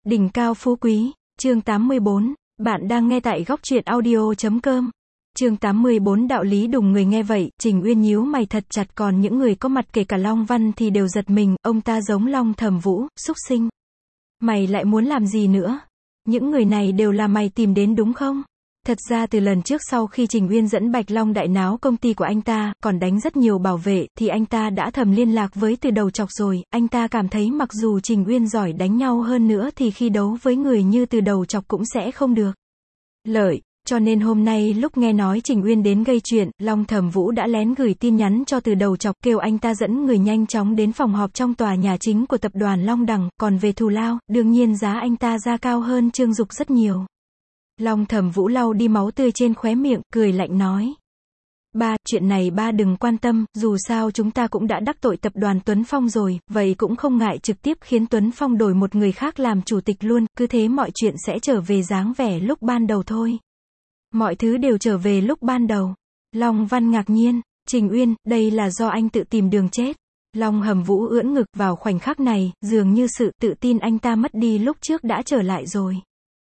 Đỉnh cao phú quý, chương 84, bạn đang nghe tại góc truyện audio.com. Chương 84 đạo lý đùng người nghe vậy, Trình Uyên nhíu mày thật chặt, còn những người có mặt kể cả Long Văn thì đều giật mình, ông ta giống Long Thẩm Vũ, xúc sinh. Mày lại muốn làm gì nữa? Những người này đều là mày tìm đến đúng không? Thật ra từ lần trước sau khi Trình Uyên dẫn Bạch Long đại náo công ty của anh ta, còn đánh rất nhiều bảo vệ, thì anh ta đã thầm liên lạc với Từ Đầu Chọc rồi, anh ta cảm thấy mặc dù Trình Uyên giỏi đánh nhau hơn nữa thì khi đấu với người như Từ Đầu Chọc cũng sẽ không được lợi, cho nên hôm nay lúc nghe nói Trình Uyên đến gây chuyện, Long Thẩm Vũ đã lén gửi tin nhắn cho Từ Đầu Chọc, kêu anh ta dẫn người nhanh chóng đến phòng họp trong tòa nhà chính của tập đoàn Long Đằng, còn về thù lao, đương nhiên giá anh ta ra cao hơn Trương Dục rất nhiều. Long Thẩm Vũ lau đi máu tươi trên khóe miệng, cười lạnh nói. Ba, chuyện này ba đừng quan tâm, dù sao chúng ta cũng đã đắc tội tập đoàn Tuấn Phong rồi, vậy cũng không ngại trực tiếp khiến Tuấn Phong đổi một người khác làm chủ tịch luôn, cứ thế mọi chuyện sẽ trở về dáng vẻ lúc ban đầu thôi. Mọi thứ đều trở về lúc ban đầu. Long Văn ngạc nhiên, Trình Uyên, đây là do anh tự tìm đường chết. Long Thẩm Vũ ưỡn ngực, vào khoảnh khắc này, dường như sự tự tin anh ta mất đi lúc trước đã trở lại rồi.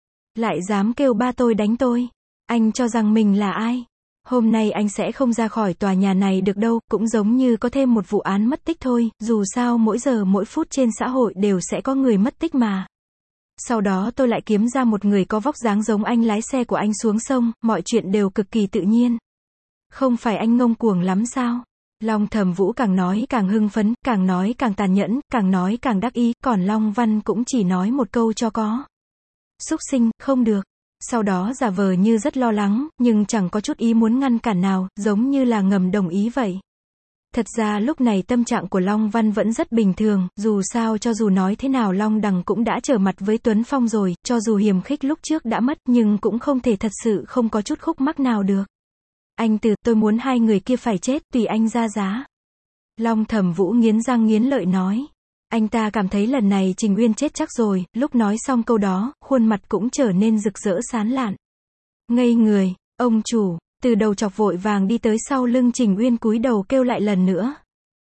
Lại dám kêu ba tôi đánh tôi. Anh cho rằng mình là ai? Hôm nay anh sẽ không ra khỏi tòa nhà này được đâu, cũng giống như có thêm một vụ án mất tích thôi, dù sao mỗi giờ mỗi phút trên xã hội đều sẽ có người mất tích mà. Sau đó tôi lại kiếm ra một người có vóc dáng giống anh lái xe của anh xuống sông, mọi chuyện đều cực kỳ tự nhiên. Không phải anh ngông cuồng lắm sao? Long Thẩm Vũ càng nói càng hưng phấn, càng nói càng tàn nhẫn, càng nói càng đắc ý, còn Long Văn cũng chỉ nói một câu cho có. Xúc sinh, không được. Sau đó giả vờ như rất lo lắng, nhưng chẳng có chút ý muốn ngăn cản nào, giống như là ngầm đồng ý vậy. Thật ra lúc này tâm trạng của Long Văn vẫn rất bình thường, dù sao cho dù nói thế nào Long Đằng cũng đã trở mặt với Tuấn Phong rồi, cho dù hiềm khích lúc trước đã mất, nhưng cũng không thể thật sự không có chút khúc mắc nào được. Anh Từ, tôi muốn hai người kia phải chết, tùy anh ra giá. Long Thẩm Vũ nghiến răng nghiến lợi nói. Anh ta cảm thấy lần này Trình Uyên chết chắc rồi, lúc nói xong câu đó, khuôn mặt cũng trở nên rực rỡ sáng lạn. Ngây người, ông chủ, Từ Đầu Chọc vội vàng đi tới sau lưng Trình Uyên cúi đầu kêu lại lần nữa.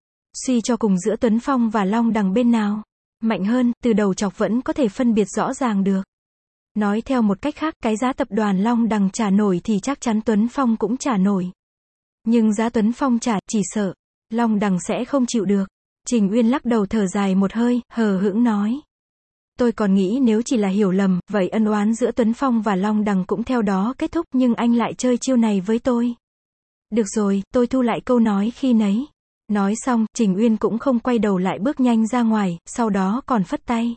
Suy cho cùng giữa Tuấn Phong và Long Đằng bên nào mạnh hơn, Từ Đầu Chọc vẫn có thể phân biệt rõ ràng được. Nói theo một cách khác, cái giá tập đoàn Long Đằng trả nổi thì chắc chắn Tuấn Phong cũng trả nổi. Nhưng giá Tuấn Phong trả, chỉ sợ Long Đằng sẽ không chịu được. Trình Uyên lắc đầu thở dài một hơi, hờ hững nói. Tôi còn nghĩ nếu chỉ là hiểu lầm, vậy ân oán giữa Tuấn Phong và Long Đằng cũng theo đó kết thúc, nhưng anh lại chơi chiêu này với tôi. Được rồi, tôi thu lại câu nói khi nấy. Nói xong, Trình Uyên cũng không quay đầu lại bước nhanh ra ngoài, sau đó còn phất tay.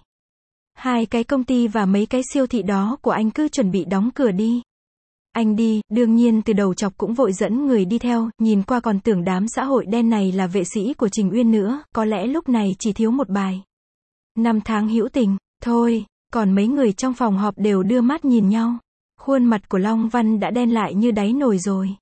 Hai cái công ty và mấy cái siêu thị đó của anh cứ chuẩn bị đóng cửa đi. Anh đi, đương nhiên Từ Đầu Chọc cũng vội dẫn người đi theo, nhìn qua còn tưởng đám xã hội đen này là vệ sĩ của Trình Uyên nữa, có lẽ lúc này chỉ thiếu một bài. 5 tháng hữu tình, thôi, còn mấy người trong phòng họp đều đưa mắt nhìn nhau. Khuôn mặt của Long Văn đã đen lại như đáy nồi rồi.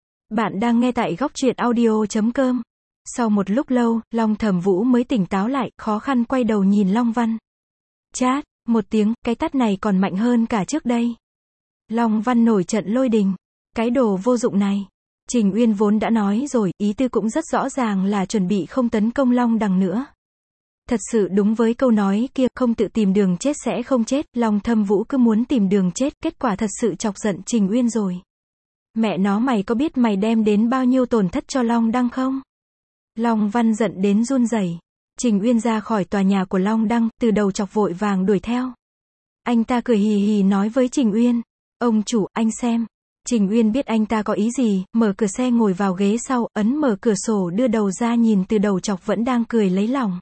Bạn đang nghe tại góc truyện audio.com. Sau một lúc lâu, Long Thẩm Vũ mới tỉnh táo lại, khó khăn quay đầu nhìn Long Văn. Chát, một tiếng, cái tát này còn mạnh hơn cả trước đây. Long Văn nổi trận lôi đình. Cái đồ vô dụng này. Trình Uyên vốn đã nói rồi, ý tư cũng rất rõ ràng là chuẩn bị không tấn công Long Đằng nữa. Thật sự đúng với câu nói kia, không tự tìm đường chết sẽ không chết, Long Thẩm Vũ cứ muốn tìm đường chết, kết quả thật sự chọc giận Trình Uyên rồi. Mẹ nó, mày có biết mày đem đến bao nhiêu tổn thất cho Long Đăng không? Long Văn giận đến run rẩy. Trình Uyên ra khỏi tòa nhà của Long Đăng, Từ Đầu Chọc vội vàng đuổi theo. Anh ta cười hì hì nói với Trình Uyên. Ông chủ, anh xem. Trình Uyên biết anh ta có ý gì, mở cửa xe ngồi vào ghế sau, ấn mở cửa sổ đưa đầu ra nhìn Từ Đầu Chọc vẫn đang cười lấy lòng.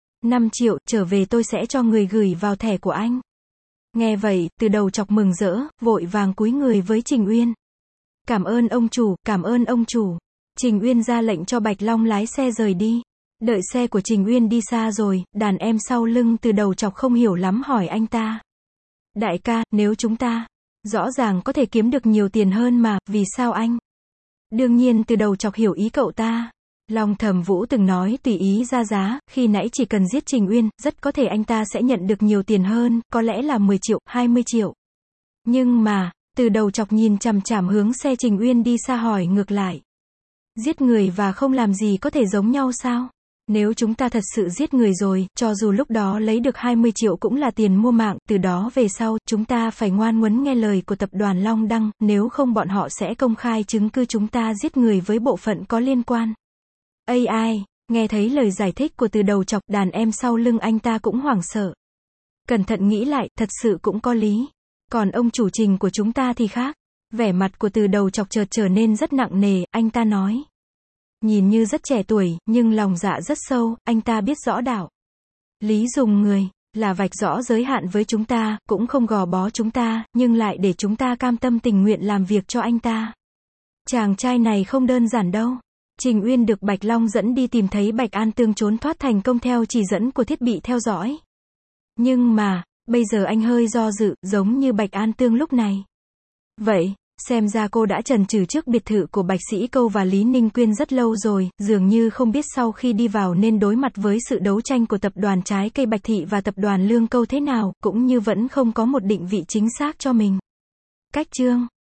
5 triệu, trở về tôi sẽ cho người gửi vào thẻ của anh. Nghe vậy, Từ Đầu Chọc mừng rỡ, vội vàng cúi người với Trình Uyên. Cảm ơn ông chủ, cảm ơn ông chủ. Trình Uyên ra lệnh cho Bạch Long lái xe rời đi. Đợi xe của Trình Uyên đi xa rồi, đàn em sau lưng Từ Đầu Chọc không hiểu lắm hỏi anh ta. Đại ca, nếu chúng ta rõ ràng có thể kiếm được nhiều tiền hơn mà, vì sao anh? Đương nhiên Từ Đầu Chọc hiểu ý cậu ta. Long Thẩm Vũ từng nói tùy ý ra giá, khi nãy chỉ cần giết Trình Uyên, rất có thể anh ta sẽ nhận được nhiều tiền hơn, có lẽ là 10 triệu, 20 triệu. Nhưng mà, Từ Đầu Chọc nhìn chằm chằm hướng xe Trình Uyên đi xa hỏi ngược lại. Giết người và không làm gì có thể giống nhau sao? Nếu chúng ta thật sự giết người rồi, cho dù lúc đó lấy được 20 triệu cũng là tiền mua mạng, từ đó về sau, chúng ta phải ngoan ngoãn nghe lời của tập đoàn Long Đăng, nếu không bọn họ sẽ công khai chứng cứ chúng ta giết người với bộ phận có liên quan. AI, nghe thấy lời giải thích của Từ Đầu Chọc, đàn em sau lưng anh ta cũng hoảng sợ. Cẩn thận nghĩ lại, thật sự cũng có lý. Còn ông chủ Trình của chúng ta thì khác. Vẻ mặt của Từ Đầu Chọc chợt trở nên rất nặng nề, anh ta nói. Nhìn như rất trẻ tuổi, nhưng lòng dạ rất sâu, anh ta biết rõ đạo lý dùng người, là vạch rõ giới hạn với chúng ta, cũng không gò bó chúng ta, nhưng lại để chúng ta cam tâm tình nguyện làm việc cho anh ta. Chàng trai này không đơn giản đâu. Trình Uyên được Bạch Long dẫn đi tìm thấy Bạch An Tương trốn thoát thành công theo chỉ dẫn của thiết bị theo dõi. Nhưng mà, bây giờ anh hơi do dự, giống như Bạch An Tương lúc này. Vậy, xem ra cô đã chần chừ trước biệt thự của Bạch Sĩ Câu và Lý Ninh Quyên rất lâu rồi, dường như không biết sau khi đi vào nên đối mặt với sự đấu tranh của tập đoàn Trái Cây Bạch Thị và tập đoàn Lương Câu thế nào, cũng như vẫn không có một định vị chính xác cho mình. Cách chương